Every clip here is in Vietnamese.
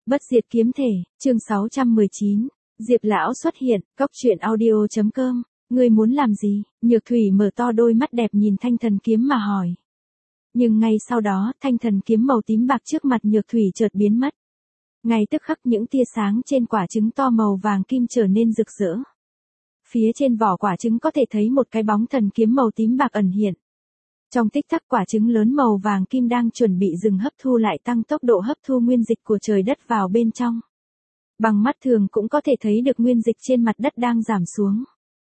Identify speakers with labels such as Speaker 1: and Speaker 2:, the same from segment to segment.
Speaker 1: Bất diệt kiếm thể, chương 619. Diệp lão xuất hiện, Cốc truyện audio.com. Ngươi muốn làm gì? Nhược Thủy mở to đôi mắt đẹp nhìn thanh thần kiếm mà hỏi. Nhưng ngay sau đó, thanh thần kiếm màu tím bạc trước mặt Nhược Thủy chợt biến mất. Ngay tức khắc những tia sáng trên quả trứng to màu vàng kim trở nên rực rỡ. Phía trên vỏ quả trứng có thể thấy một cái bóng thần kiếm màu tím bạc ẩn hiện. Trong tích tắc quả trứng lớn màu vàng kim đang chuẩn bị dừng hấp thu lại tăng tốc độ hấp thu nguyên dịch của trời đất vào bên trong. Bằng mắt thường cũng có thể thấy được nguyên dịch trên mặt đất đang giảm xuống.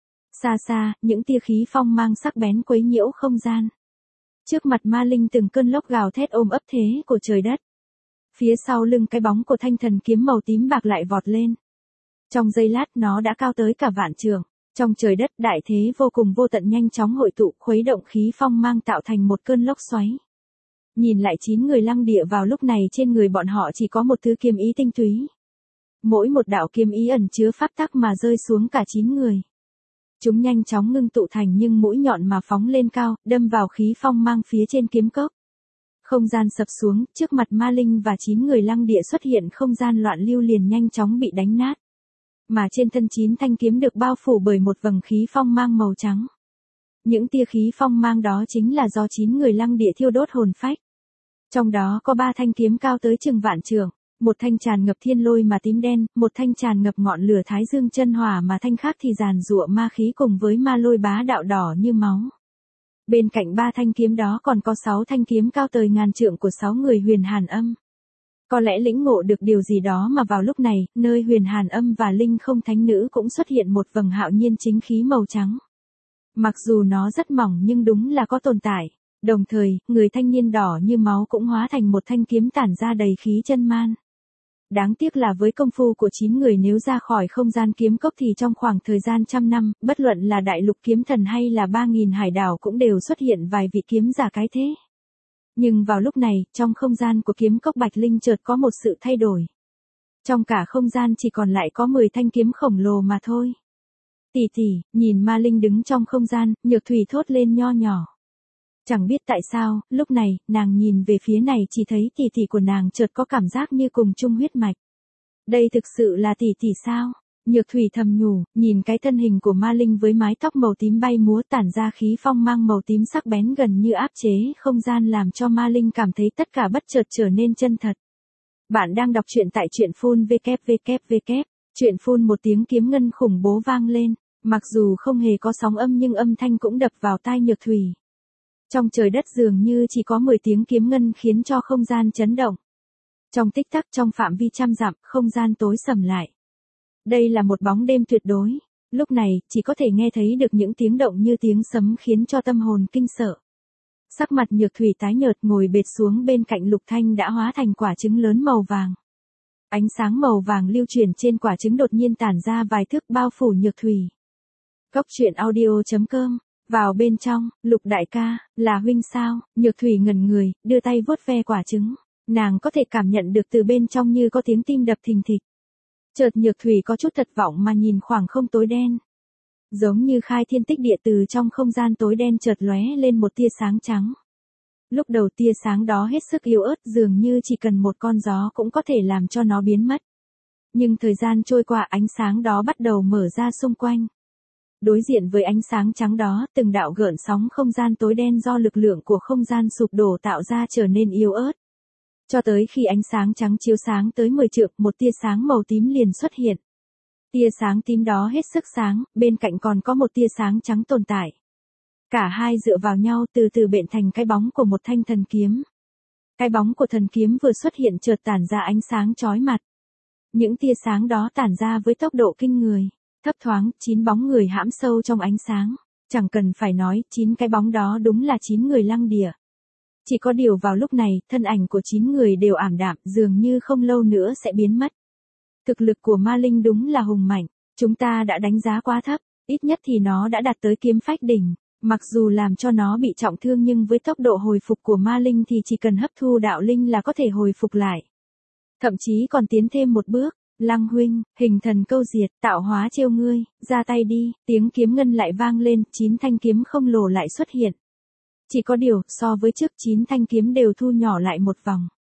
Speaker 1: Xa xa, những tia khí phong mang sắc bén quấy nhiễu không gian. Trước mặt ma linh từng cơn lốc gào thét ôm ấp thế của trời đất. Phía sau lưng cái bóng của thanh thần kiếm màu tím bạc lại vọt lên. Trong giây lát nó đã cao tới cả vạn trượng. Trong trời đất đại thế vô cùng vô tận nhanh chóng hội tụ khuấy động khí phong mang tạo thành một cơn lốc xoáy. Nhìn lại 9 người lăng địa vào lúc này trên người bọn họ chỉ có một thứ kiếm ý tinh túy. Mỗi một đạo kiếm ý ẩn chứa pháp tắc mà rơi xuống cả 9 người. Chúng nhanh chóng ngưng tụ thành nhưng mũi nhọn mà phóng lên cao, đâm vào khí phong mang phía trên kiếm cốc. Không gian sập xuống, trước mặt ma linh và 9 người lăng địa xuất hiện không gian loạn lưu liền nhanh chóng bị đánh nát. Mà trên thân 9 thanh kiếm được bao phủ bởi một vầng khí phong mang màu trắng. Những tia khí phong mang đó chính là do 9 người lăng địa thiêu đốt hồn phách. Trong đó có 3 thanh kiếm cao tới chừng vạn trượng, một thanh tràn ngập thiên lôi mà tím đen, một thanh tràn ngập ngọn lửa thái dương chân hỏa mà thanh khác thì giàn giụa ma khí cùng với ma lôi bá đạo đỏ như máu. Bên cạnh 3 thanh kiếm đó còn có 6 thanh kiếm cao tới ngàn trượng của 6 người huyền hàn âm. Có lẽ lĩnh ngộ được điều gì đó mà vào lúc này, nơi huyền hàn âm và linh không thánh nữ cũng xuất hiện một vầng hạo nhiên chính khí màu trắng. Mặc dù nó rất mỏng nhưng đúng là có tồn tại. Đồng thời, người thanh niên đỏ như máu cũng hóa thành một thanh kiếm tản ra đầy khí chân man. Đáng tiếc là với công phu của 9 người nếu ra khỏi không gian kiếm cốc thì trong khoảng thời gian trăm năm, bất luận là đại lục kiếm thần hay là 3.000 hải đảo cũng đều xuất hiện vài vị kiếm giả cái thế. Nhưng vào lúc này, trong không gian của kiếm cốc Bạch Linh chợt có một sự thay đổi. Trong cả không gian chỉ còn lại có 10 thanh kiếm khổng lồ mà thôi. Tỷ tỷ, nhìn ma linh đứng trong không gian, Nhược Thủy thốt lên nho nhỏ. Chẳng biết tại sao, lúc này, nàng nhìn về phía này chỉ thấy tỷ tỷ của nàng chợt có cảm giác như cùng chung huyết mạch. Đây thực sự là tỷ tỷ sao? Nhược Thủy thầm nhủ, nhìn cái thân hình của ma linh với mái tóc màu tím bay múa tản ra khí phong mang màu tím sắc bén gần như áp chế không gian làm cho ma linh cảm thấy tất cả bất chợt trở nên chân thật. Bạn đang đọc truyện tại truyện phun www. Truyện phun một tiếng kiếm ngân khủng bố vang lên, mặc dù không hề có sóng âm nhưng âm thanh cũng đập vào tai Nhược Thủy. Trong trời đất dường như chỉ có 10 tiếng kiếm ngân khiến cho không gian chấn động. Trong tích tắc trong phạm vi trăm dặm, không gian tối sầm lại. Đây là một bóng đêm tuyệt đối. Lúc này, chỉ có thể nghe thấy được những tiếng động như tiếng sấm khiến cho tâm hồn kinh sợ. Sắc mặt Nhược Thủy tái nhợt ngồi bệt xuống bên cạnh Lục Thanh đã hóa thành quả trứng lớn màu vàng. Ánh sáng màu vàng lưu chuyển trên quả trứng đột nhiên tản ra vài thước bao phủ Nhược Thủy. Cốc truyện audio.com. Vào bên trong, Lục đại ca, là huynh sao? Nhược Thủy ngẩn người, đưa tay vuốt ve quả trứng. Nàng có thể cảm nhận được từ bên trong như có tiếng tim đập thình thịch. Chợt Nhược Thủy có chút thất vọng mà nhìn khoảng không tối đen. Giống như khai thiên tích địa từ trong không gian tối đen chợt lóe lên một tia sáng trắng. Lúc đầu tia sáng đó hết sức yếu ớt dường như chỉ cần một con gió cũng có thể làm cho nó biến mất. Nhưng thời gian trôi qua ánh sáng đó bắt đầu mở ra xung quanh. Đối diện với ánh sáng trắng đó, từng đạo gợn sóng không gian tối đen do lực lượng của không gian sụp đổ tạo ra trở nên yếu ớt. Cho tới khi ánh sáng trắng chiếu sáng tới 10 trượng, một tia sáng màu tím liền xuất hiện. Tia sáng tím đó hết sức sáng, bên cạnh còn có một tia sáng trắng tồn tại. Cả hai dựa vào nhau từ từ bện thành cái bóng của một thanh thần kiếm. Cái bóng của thần kiếm vừa xuất hiện chợt tản ra ánh sáng chói mặt. Những tia sáng đó tản ra với tốc độ kinh người. Thấp thoáng, 9 bóng người hãm sâu trong ánh sáng. Chẳng cần phải nói, 9 cái bóng đó đúng là 9 người lăng địa. Chỉ có điều vào lúc này, thân ảnh của 9 người đều ảm đạm, dường như không lâu nữa sẽ biến mất. Thực lực của ma linh đúng là hùng mạnh, chúng ta đã đánh giá quá thấp, ít nhất thì nó đã đạt tới kiếm phách đỉnh. Mặc dù làm cho nó bị trọng thương nhưng với tốc độ hồi phục của ma linh thì chỉ cần hấp thu đạo linh là có thể hồi phục lại. Thậm chí còn tiến thêm một bước. Lăng huynh, hình thần câu diệt, tạo hóa trêu ngươi, ra tay đi, tiếng kiếm ngân lại vang lên, 9 thanh kiếm không lồ lại xuất hiện. Chỉ có điều, so với trước 9 thanh kiếm đều thu nhỏ lại một vòng.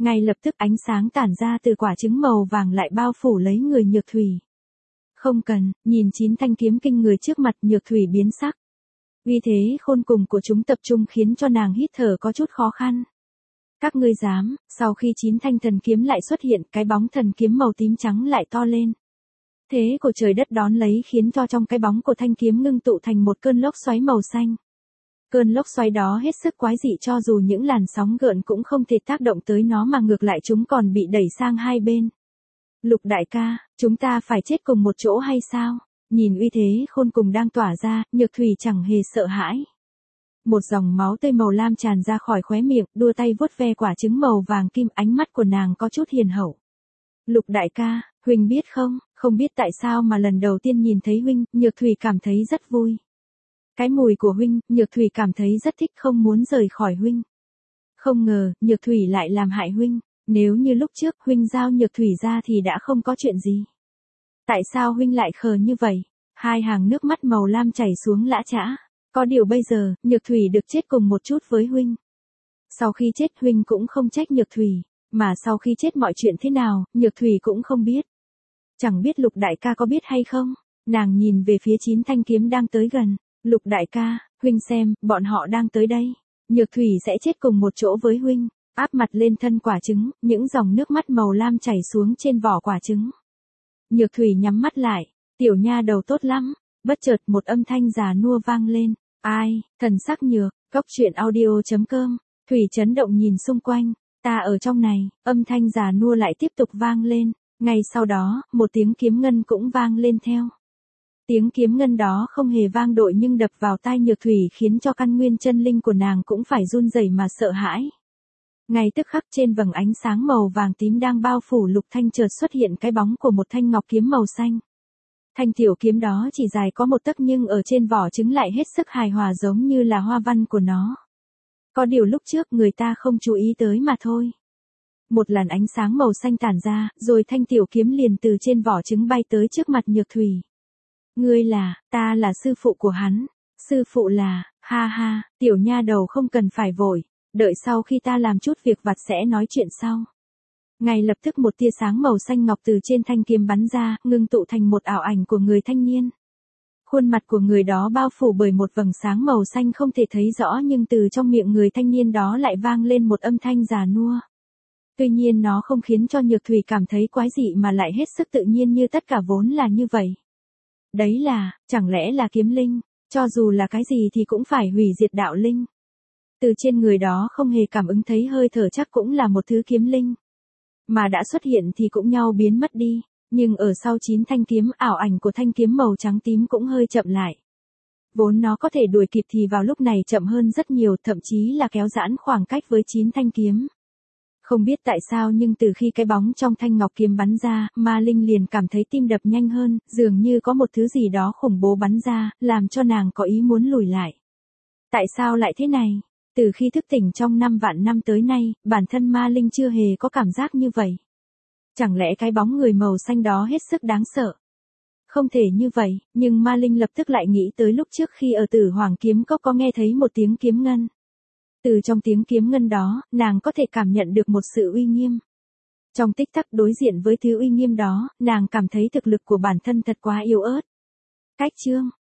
Speaker 1: Ngay lập tức ánh sáng tản ra từ quả trứng màu vàng lại bao phủ lấy người Nhược Thủy. Không cần, nhìn 9 thanh kiếm kinh người trước mặt Nhược Thủy biến sắc. Uy thế khôn cùng của chúng tập trung khiến cho nàng hít thở có chút khó khăn. Các ngươi dám, sau khi 9 thanh thần kiếm lại xuất hiện, cái bóng thần kiếm màu tím trắng lại to lên. Thế của trời đất đón lấy khiến cho trong cái bóng của thanh kiếm ngưng tụ thành một cơn lốc xoáy màu xanh. Cơn lốc xoáy đó hết sức quái dị, cho dù những làn sóng gợn cũng không thể tác động tới nó mà ngược lại chúng còn bị đẩy sang hai bên. Lục đại ca, chúng ta phải chết cùng một chỗ hay sao? Nhìn uy thế khôn cùng đang tỏa ra, Nhược Thủy chẳng hề sợ hãi. Một dòng máu tươi màu lam tràn ra khỏi khóe miệng, đua tay vuốt ve quả trứng màu vàng kim, ánh mắt của nàng có chút hiền hậu. Lục đại ca, huynh biết không, không biết tại sao mà lần đầu tiên nhìn thấy huynh, Nhược Thủy cảm thấy rất vui. Cái mùi của huynh, Nhược Thủy cảm thấy rất thích, không muốn rời khỏi huynh. Không ngờ, Nhược Thủy lại làm hại huynh, nếu như lúc trước huynh giao Nhược Thủy ra thì đã không có chuyện gì. Tại sao huynh lại khờ như vậy? Hai hàng nước mắt màu lam chảy xuống lã chã. Có điều bây giờ, Nhược Thủy được chết cùng một chút với huynh. Sau khi chết huynh cũng không trách Nhược Thủy, mà sau khi chết mọi chuyện thế nào, Nhược Thủy cũng không biết. Chẳng biết Lục đại ca có biết hay không? Nàng nhìn về phía 9 thanh kiếm đang tới gần. Lục đại ca, huynh xem, bọn họ đang tới đây. Nhược Thủy sẽ chết cùng một chỗ với huynh. Áp mặt lên thân quả trứng, những dòng nước mắt màu lam chảy xuống trên vỏ quả trứng. Nhược Thủy nhắm mắt lại, tiểu nha đầu tốt lắm. Bất chợt một âm thanh già nua vang lên. Ai, thần sắc nhược, goctruyện.audio.com. Thủy chấn động nhìn xung quanh. Ta ở trong này, âm thanh già nua lại tiếp tục vang lên. Ngay sau đó, một tiếng kiếm ngân cũng vang lên theo. Tiếng kiếm ngân đó không hề vang dội nhưng đập vào tai Nhược Thủy khiến cho căn nguyên chân linh của nàng cũng phải run rẩy mà sợ hãi. Ngay tức khắc trên vầng ánh sáng màu vàng tím đang bao phủ Lục Thanh chợt xuất hiện cái bóng của một thanh ngọc kiếm màu xanh. Thanh tiểu kiếm đó chỉ dài có 1 tấc nhưng ở trên vỏ trứng lại hết sức hài hòa giống như là hoa văn của nó. Có điều lúc trước người ta không chú ý tới mà thôi. Một làn ánh sáng màu xanh tản ra, rồi thanh tiểu kiếm liền từ trên vỏ trứng bay tới trước mặt Nhược Thủy. Ngươi là, ta là sư phụ của hắn. Sư phụ là, ha ha, tiểu nha đầu không cần phải vội, đợi sau khi ta làm chút việc vặt sẽ nói chuyện sau. Ngay lập tức một tia sáng màu xanh ngọc từ trên thanh kiếm bắn ra, ngưng tụ thành một ảo ảnh của người thanh niên. Khuôn mặt của người đó bao phủ bởi một vầng sáng màu xanh không thể thấy rõ nhưng từ trong miệng người thanh niên đó lại vang lên một âm thanh già nua. Tuy nhiên nó không khiến cho Nhược Thủy cảm thấy quái dị mà lại hết sức tự nhiên như tất cả vốn là như vậy. Đấy là, chẳng lẽ là kiếm linh, cho dù là cái gì thì cũng phải hủy diệt đạo linh. Từ trên người đó không hề cảm ứng thấy hơi thở chắc cũng là một thứ kiếm linh. Mà đã xuất hiện thì cũng nhau biến mất đi, nhưng ở sau 9 thanh kiếm ảo ảnh của thanh kiếm màu trắng tím cũng hơi chậm lại. Vốn nó có thể đuổi kịp thì vào lúc này chậm hơn rất nhiều, thậm chí là kéo giãn khoảng cách với 9 thanh kiếm. Không biết tại sao nhưng từ khi cái bóng trong thanh ngọc kiếm bắn ra, Ma Linh liền cảm thấy tim đập nhanh hơn, dường như có một thứ gì đó khủng bố bắn ra, làm cho nàng có ý muốn lùi lại. Tại sao lại thế này? Từ khi thức tỉnh trong 5 vạn năm tới nay, bản thân Ma Linh chưa hề có cảm giác như vậy. Chẳng lẽ cái bóng người màu xanh đó hết sức đáng sợ? Không thể như vậy, nhưng Ma Linh lập tức lại nghĩ tới lúc trước khi ở Tử Hoàng Kiếm Cốc có nghe thấy một tiếng kiếm ngân. Từ trong tiếng kiếm ngân đó, nàng có thể cảm nhận được một sự uy nghiêm. Trong tích tắc đối diện với thứ uy nghiêm đó, nàng cảm thấy thực lực của bản thân thật quá yếu ớt. Cách chương